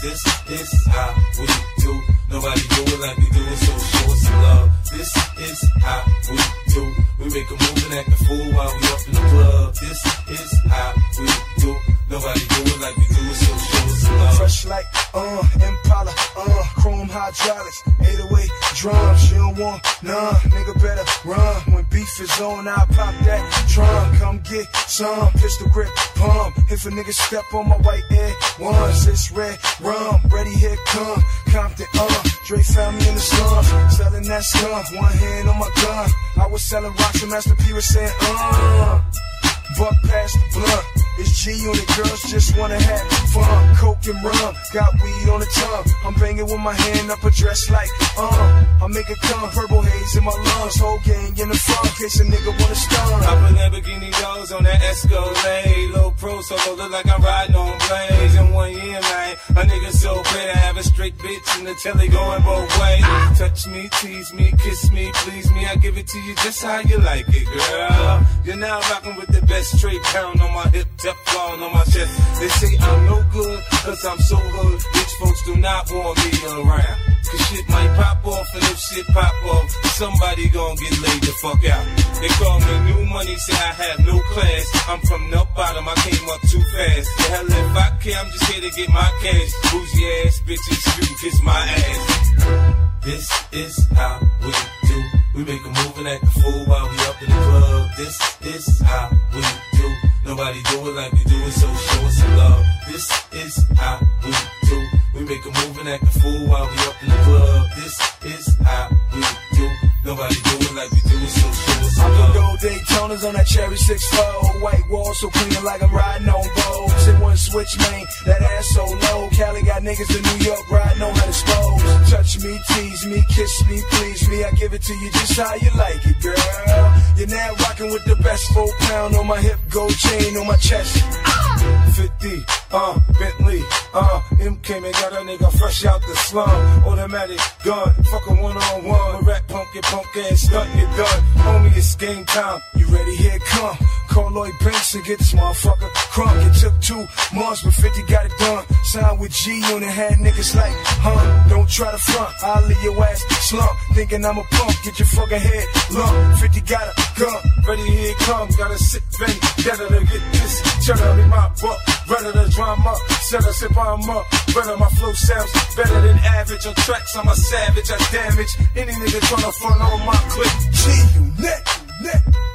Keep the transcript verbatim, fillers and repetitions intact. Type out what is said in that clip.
This is how we do. Nobody do it like we do it, so show us some love. This is how we do. We make a move and act a fool while we up in the club. This is how we do. Nobody do it like we do it, so show us some love. Fresh like, uh, Impala, uh, chrome hydraulics, eight oh eight drums. You don't want none, nigga better run. When beef is on, I pop that drum. Come get some, pistol grip, pump. If a nigga step on my white air ones, it's red rum. Ready, here come Compton, uh. Dre found me in the slums, selling that skunk. One hand on my gun. I was selling rocks and Master P was saying, uh. Buck past the blunt. It's G on it, girls just wanna have fun. Coke and rum, got weed on the tongue. I'm banging with my hand up a dress like, uh I make it come, purple haze in my lungs. Whole gang in the front, case a nigga wanna stun. I put Lamborghini doors on that Escalade. Low pro, so I look like I'm riding on blades. In one year, man, a nigga so bad I have a straight bitch in the telly going both ways. Touch me, tease me, kiss me, please me. I give it to you just how you like it, girl. You're now rocking with the best, straight pound on my hip, Teflon on my chest. They say I'm no good, cause I'm so hood. Rich folks do not want me around. Cause shit might pop off, and if shit pop off, somebody gon' get laid the fuck out. They call me new money, say I have no class. I'm from the bottom, I came up too fast. The hell if I care, I'm just here to get my cash. Boozy ass bitches, street kiss my ass. This is how we do. We make a move and act a fool while we up in the club. This is how we do. Nobody do it like we do it, so show us some love. This is how we do. We make a move and act a fool while we up in the club. This is how we do. Nobody do it like we do it, so show us some love. I put gold Daytonas on that cherry six four. White wall so clean like I'm riding on Vogues. In one switch lane, that ass so low. Cali got niggas in New York riding on how to expose. Touch me, tease me, kiss me, please me. I give it to you just how you like it, girl. You're now rocking with the best. Four pound on my hip, gold chain on my chest. fifty, uh, Bentley, uh, M came and got a nigga fresh out the slum. Automatic gun, fuck a one on one. Rap punk and punk ass stunt, you done. Homie, it's game time. You ready? Here it come. Call Lloyd Banks and get this motherfucker crunk. It took two months, but fifty got it done. Signed with G on it, had niggas like, huh? Don't try to front, I'll leave your ass slump. Thinking I'm a punk, get your fucking head lump. fifty got a gun, ready, here it come. Got a sick vein, better to get this. Cheddar in my butt, better the drama. Set us if I'm up, better my flow sounds better than average. On tracks, I'm a savage, I damage any nigga tryna front on my clip. G, you net, you net.